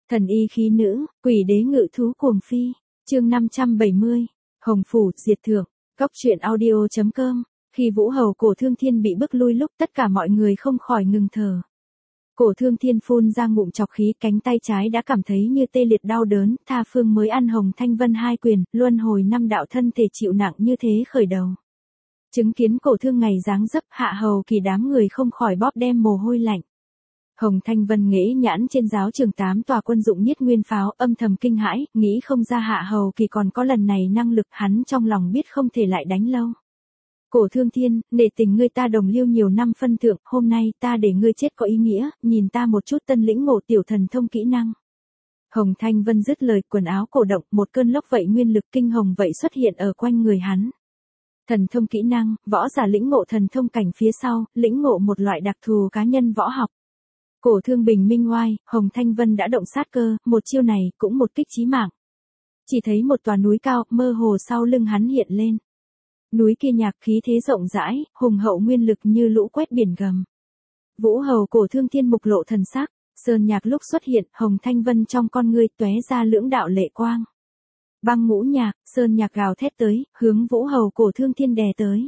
Thần y khí nữ, quỷ đế ngự thú cuồng phi. Chương 570. Hồng phủ diệt thượng. Cóc truyện audio.com. Khi Vũ Hầu Cổ Thương Thiên bị bức lui lúc tất cả mọi người không khỏi ngừng thở. Cổ Thương Thiên phun ra ngụm trọc khí, cánh tay trái đã cảm thấy như tê liệt đau đớn, tha phương mới ăn Hồng Thanh Vân hai quyền, luân hồi năm đạo thân thể chịu nặng như thế khởi đầu. Chứng kiến Cổ Thương ngày dáng dấp, Hạ Hầu Kỳ đám người không khỏi bóp đem mồ hôi lạnh. Hồng Thanh Vân nghễ nhãn trên giáo trường 8 tòa quân dụng nhiết nguyên pháo, âm thầm kinh hãi, nghĩ không ra Hạ Hầu Kỳ còn có lần này năng lực, hắn trong lòng biết không thể lại đánh lâu. Cổ Thương Thiên, nể tình ngươi ta đồng liêu nhiều năm phân thượng, hôm nay ta để ngươi chết có ý nghĩa, nhìn ta một chút tân lĩnh ngộ tiểu thần thông kỹ năng. Hồng Thanh Vân dứt lời, quần áo cổ động, một cơn lốc vậy nguyên lực kinh hồng vậy xuất hiện ở quanh người hắn. Thần thông kỹ năng, võ giả lĩnh ngộ thần thông cảnh phía sau, lĩnh ngộ một loại đặc thù cá nhân võ học. Cổ Thương bình minh oai, Hồng Thanh Vân đã động sát cơ, một chiêu này cũng một kích chí mạng. Chỉ thấy một tòa núi cao, mơ hồ sau lưng hắn hiện lên. Núi kia nhạc khí thế rộng rãi, hùng hậu nguyên lực như lũ quét biển gầm. Vũ Hầu Cổ Thương Thiên mục lộ thần sắc, sơn nhạc lúc xuất hiện, Hồng Thanh Vân trong con ngươi tóe ra lưỡng đạo lệ quang. Băng ngũ nhạc, sơn nhạc gào thét tới, hướng Vũ Hầu Cổ Thương Thiên đè tới.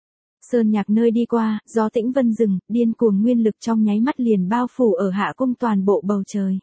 Sơn nhạc nơi đi qua, gió tĩnh vân rừng, điên cuồng nguyên lực trong nháy mắt liền bao phủ ở hạ cung toàn bộ bầu trời.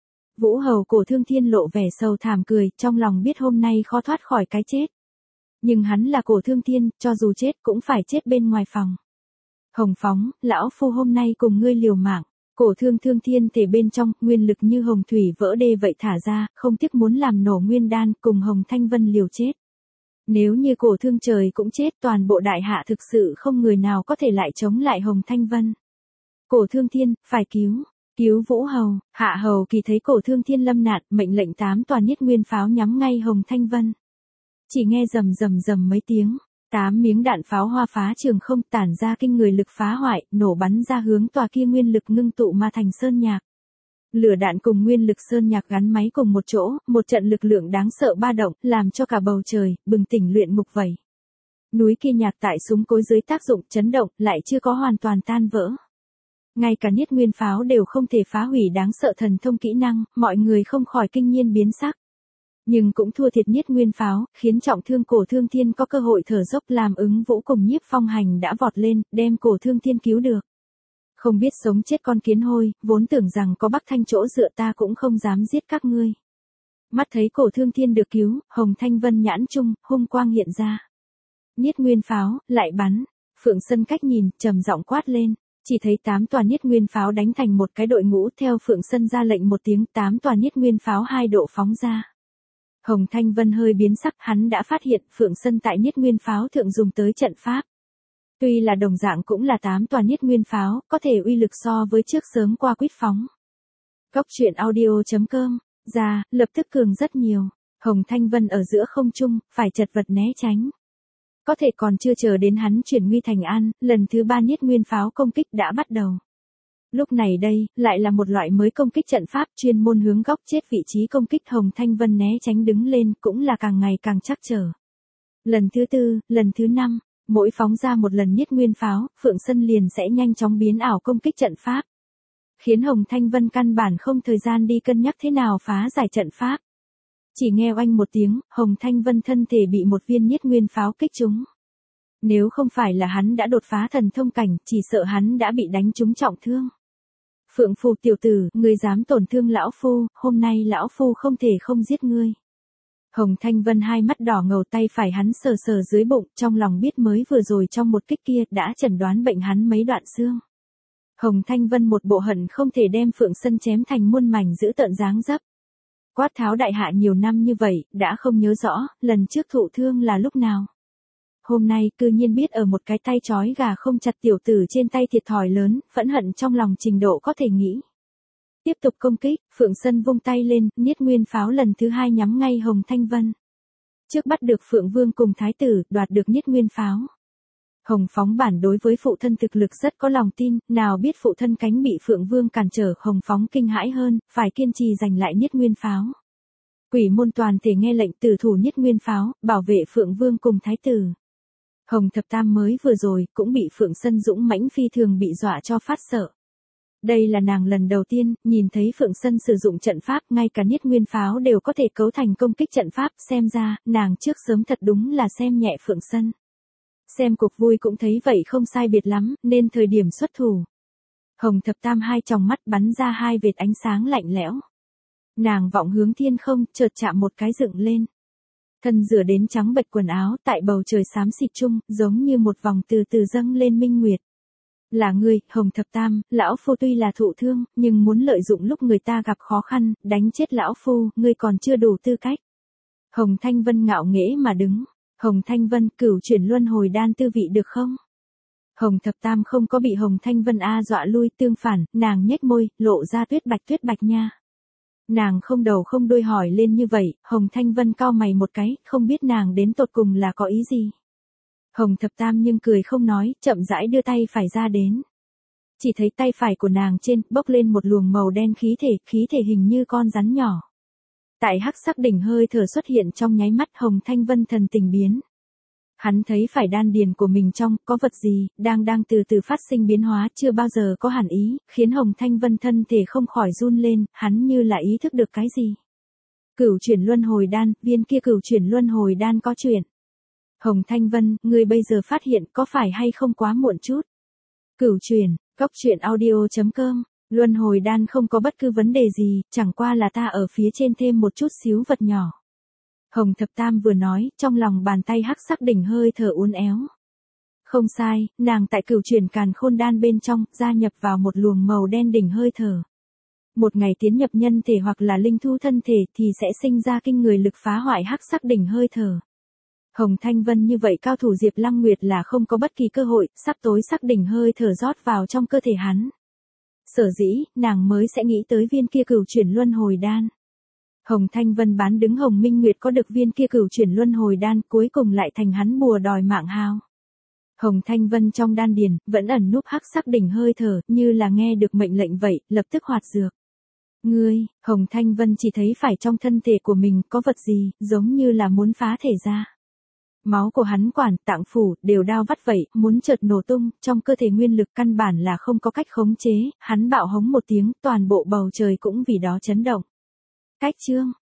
Vũ Hầu Cổ Thương Thiên lộ vẻ sầu thảm cười, trong lòng biết hôm nay khó thoát khỏi cái chết. Nhưng hắn là Cổ Thương Thiên, cho dù chết cũng phải chết bên ngoài phòng. Hồng Phóng, lão phu hôm nay cùng ngươi liều mạng. Cổ Thương Thiên thể bên trong, nguyên lực như hồng thủy vỡ đê vậy thả ra, không tiếc muốn làm nổ nguyên đan, cùng Hồng Thanh Vân liều chết. Nếu như Cổ Thương trời cũng chết, toàn bộ đại hạ thực sự không người nào có thể lại chống lại Hồng Thanh Vân. Cổ Thương Thiên, phải cứu Vũ Hầu. Hạ Hầu Kỳ thấy Cổ Thương Thiên lâm nạn, mệnh lệnh 8 tòa nhiết nguyên pháo nhắm ngay Hồng Thanh Vân. Chỉ nghe rầm rầm rầm mấy tiếng, 8 miếng đạn pháo hoa phá trường không, tản ra kinh người lực phá hoại, nổ bắn ra hướng tòa kia nguyên lực ngưng tụ mà thành sơn nhạc. Lửa đạn cùng nguyên lực sơn nhạc gắn máy cùng một chỗ, một trận lực lượng đáng sợ ba động, làm cho cả bầu trời bừng tỉnh luyện ngục vậy. Núi kia nhạc tại súng cối dưới tác dụng chấn động, lại chưa có hoàn toàn tan vỡ. Ngay cả nhiết nguyên pháo đều không thể phá hủy đáng sợ thần thông kỹ năng, mọi người không khỏi kinh nhiên biến sắc. Nhưng cũng thua thiệt nhiết nguyên pháo, khiến trọng thương Cổ Thương Thiên có cơ hội thở dốc, làm Ứng Vũ cùng Nhiếp Phong Hành đã vọt lên, đem Cổ Thương Thiên cứu được. Không biết sống chết con kiến hôi, vốn tưởng rằng có Bắc Thanh chỗ dựa ta cũng không dám giết các ngươi. Mắt thấy Cổ Thương Thiên được cứu, Hồng Thanh Vân nhãn trung, hung quang hiện ra. Nhiết nguyên pháo, lại bắn. Phượng Sân cách nhìn, trầm giọng quát lên. Chỉ thấy 8 tòa nhiết nguyên pháo đánh thành một cái đội ngũ, theo Phượng Sân ra lệnh một tiếng, 8 tòa nhiết nguyên pháo 2 độ phóng ra. Hồng Thanh Vân hơi biến sắc, hắn đã phát hiện Phượng Sân tại nhiết nguyên pháo thượng dùng tới trận pháp. Tuy là đồng dạng cũng là 8 tòa nhiết nguyên pháo, có thể uy lực so với trước sớm qua quýt phóng. Cóc truyện audio.com, ra, lập tức cường rất nhiều. Hồng Thanh Vân ở giữa không trung, phải chật vật né tránh. Có thể còn chưa chờ đến hắn chuyển nguy thành an, lần thứ 3 nhiết nguyên pháo công kích đã bắt đầu. Lúc này đây, lại là một loại mới công kích trận pháp, chuyên môn hướng góc chết vị trí công kích. Hồng Thanh Vân né tránh đứng lên, cũng là càng ngày càng chắc trở. Lần thứ 4, lần thứ 5, mỗi phóng ra một lần nhiết nguyên pháo, Phượng Sân liền sẽ nhanh chóng biến ảo công kích trận pháp. Khiến Hồng Thanh Vân căn bản không thời gian đi cân nhắc thế nào phá giải trận pháp. Chỉ nghe oanh một tiếng, Hồng Thanh Vân thân thể bị một viên nhiết nguyên pháo kích trúng. Nếu không phải là hắn đã đột phá thần thông cảnh, chỉ sợ hắn đã bị đánh trúng trọng thương. Phượng Phù tiểu tử, ngươi dám tổn thương lão phu, hôm nay lão phu không thể không giết ngươi. Hồng Thanh Vân hai mắt đỏ ngầu, tay phải hắn sờ sờ dưới bụng, trong lòng biết mới vừa rồi trong một kích kia đã chẩn đoán bệnh hắn mấy đoạn xương. Hồng Thanh Vân một bộ hận không thể đem Phượng Sân chém thành muôn mảnh giữ tợn dáng dấp. Quát tháo đại hạ nhiều năm như vậy, đã không nhớ rõ, lần trước thụ thương là lúc nào. Hôm nay cư nhiên biết ở một cái tay trói gà không chặt tiểu tử trên tay thiệt thòi lớn, phẫn hận trong lòng trình độ có thể nghĩ. Tiếp tục công kích, Phượng Sân vung tay lên, nhiết nguyên pháo lần thứ 2 nhắm ngay Hồng Thanh Vân. Trước bắt được Phượng Vương cùng Thái tử, đoạt được nhiết nguyên pháo. Hồng Phóng bản đối với phụ thân thực lực rất có lòng tin, nào biết phụ thân cánh bị Phượng Vương cản trở, Hồng Phóng kinh hãi hơn, phải kiên trì giành lại nhiết nguyên pháo. Quỷ môn toàn thể nghe lệnh tử thủ nhiết nguyên pháo, bảo vệ Phượng Vương cùng Thái tử. Hồng Thập Tam mới vừa rồi, cũng bị Phượng Sân dũng mãnh phi thường bị dọa cho phát sợ. Đây là nàng lần đầu tiên, nhìn thấy Phượng Sân sử dụng trận pháp, ngay cả Niết Nguyên Pháo đều có thể cấu thành công kích trận pháp, xem ra, nàng trước sớm thật đúng là xem nhẹ Phượng Sân. Xem cuộc vui cũng thấy vậy không sai biệt lắm, nên thời điểm xuất thủ. Hồng Thập Tam hai tròng mắt bắn ra hai vệt ánh sáng lạnh lẽo. Nàng vọng hướng thiên không, chợt chạm một cái dựng lên. Thân rửa đến trắng bệch quần áo, tại bầu trời xám xịt chung, giống như một vòng từ từ dâng lên minh nguyệt. Là ngươi, Hồng Thập Tam, lão phu tuy là thụ thương, nhưng muốn lợi dụng lúc người ta gặp khó khăn, đánh chết lão phu, ngươi còn chưa đủ tư cách. Hồng Thanh Vân ngạo nghễ mà đứng. Hồng Thanh Vân, cửu chuyển luân hồi đan tư vị được không? Hồng Thập Tam không có bị Hồng Thanh Vân dọa lui, tương phản, nàng nhếch môi, lộ ra tuyết bạch nha. Nàng không đầu không đuôi hỏi lên như vậy, Hồng Thanh Vân cau mày một cái, không biết nàng đến tột cùng là có ý gì. Hồng Thập Tam nhưng cười không nói, chậm rãi đưa tay phải ra đến. Chỉ thấy tay phải của nàng trên, bốc lên một luồng màu đen khí thể hình như con rắn nhỏ. Tại hắc sắc đỉnh hơi thở xuất hiện trong nháy mắt, Hồng Thanh Vân thần tình biến. Hắn thấy phải đan điền của mình trong, có vật gì, đang từ từ phát sinh biến hóa, chưa bao giờ có hẳn ý, khiến Hồng Thanh Vân thân thể không khỏi run lên, hắn như là ý thức được cái gì. Cửu chuyển luân hồi đan, viên kia cửu chuyển luân hồi đan có chuyện. Hồng Thanh Vân, ngươi bây giờ phát hiện có phải hay không quá muộn chút? Cửu chuyển, cốc truyện audio.com, luân hồi đan không có bất cứ vấn đề gì, chẳng qua là ta ở phía trên thêm một chút xíu vật nhỏ. Hồng Thập Tam vừa nói, trong lòng bàn tay hắc sắc đỉnh hơi thở uốn éo. Không sai, nàng tại cửu chuyển càn khôn đan bên trong, gia nhập vào một luồng màu đen đỉnh hơi thở. Một ngày tiến nhập nhân thể hoặc là linh thú thân thể thì sẽ sinh ra kinh người lực phá hoại hắc sắc đỉnh hơi thở. Hồng Thanh Vân như vậy cao thủ Diệp Lăng Nguyệt là không có bất kỳ cơ hội, sắp tối sắc đỉnh hơi thở rót vào trong cơ thể hắn. Sở dĩ, nàng mới sẽ nghĩ tới viên kia cửu chuyển luân hồi đan. Hồng Thanh Vân bán đứng Hồng Minh Nguyệt có được viên kia cửu chuyển luân hồi đan, cuối cùng lại thành hắn bùa đòi mạng hao. Hồng Thanh Vân trong đan điền, vẫn ẩn núp hắc sắc đỉnh hơi thở, như là nghe được mệnh lệnh vậy, lập tức hoạt dược. Ngươi, Hồng Thanh Vân chỉ thấy phải trong thân thể của mình có vật gì, giống như là muốn phá thể ra. Máu của hắn quản, tạng phủ, đều đao vắt vậy, muốn chợt nổ tung, trong cơ thể nguyên lực căn bản là không có cách khống chế, hắn bạo hống một tiếng, toàn bộ bầu trời cũng vì đó chấn động. Cách chương